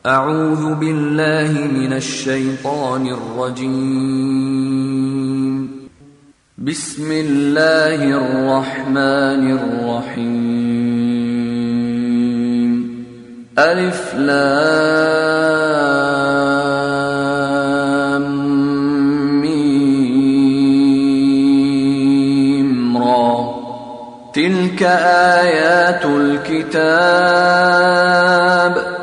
أعوذ بالله من الشيطان الرجيم. بسم الله الرحمن الرحيم. ألف لام ميم را. تلك آيات الكتاب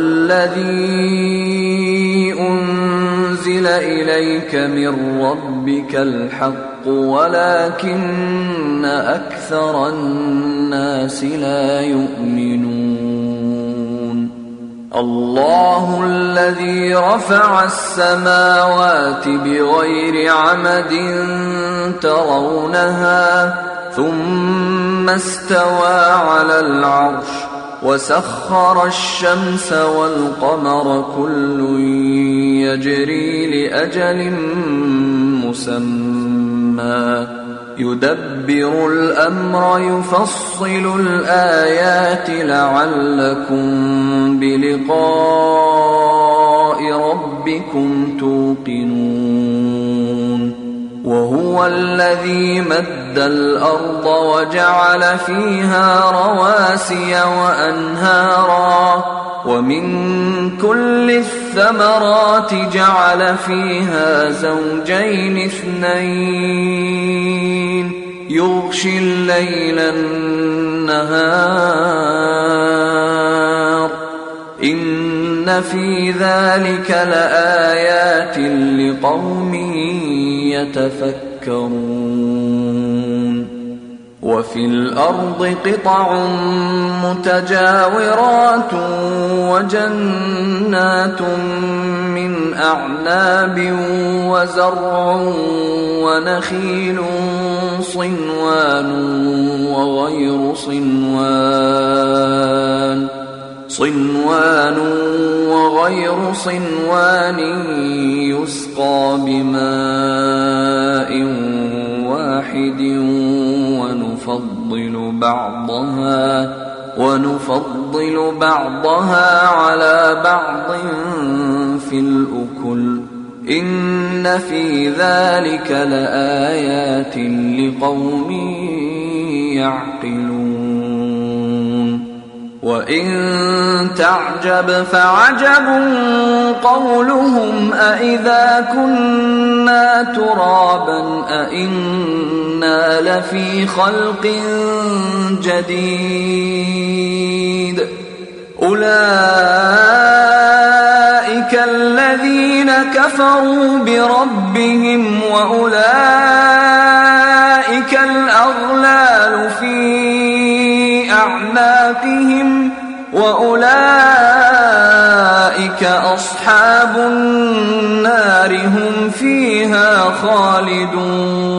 والذي أنزل إليك من ربك الحق ولكن أكثر الناس لا يؤمنون. الله الذي رفع السماوات بغير عمد ترونها ثم استوى على العرش وسخر الشمس والقمر كل يجري لأجل مسمى يدبر الأمر يفصل الآيات لعلكم بلقاء ربكم توقنون. وهو الذي مد الأرض وجعل فيها رواسي وأنهارا ومن كل الثمرات جعل فيها زوجين اثنين يغشي الليل النهار إن في ذلك لآيات لقوم يتفكرون. وفي الأرض قطع متجاورات وجنات من أعناب وزرع ونخيل صنوان وغير صنوان يسقى بماء واحد ونفضل بعضها على بعض في الأكل إن في ذلك لآيات لقوم يعقلون. وإن تعجب فعجب قولهم أإذا كنا ترابا أإنا لفي خلق جديد أولئك الذين كفروا بربهم وأولئك الأغلال في أعناقهم وأولئك أصحاب النار هم فيها خالدون.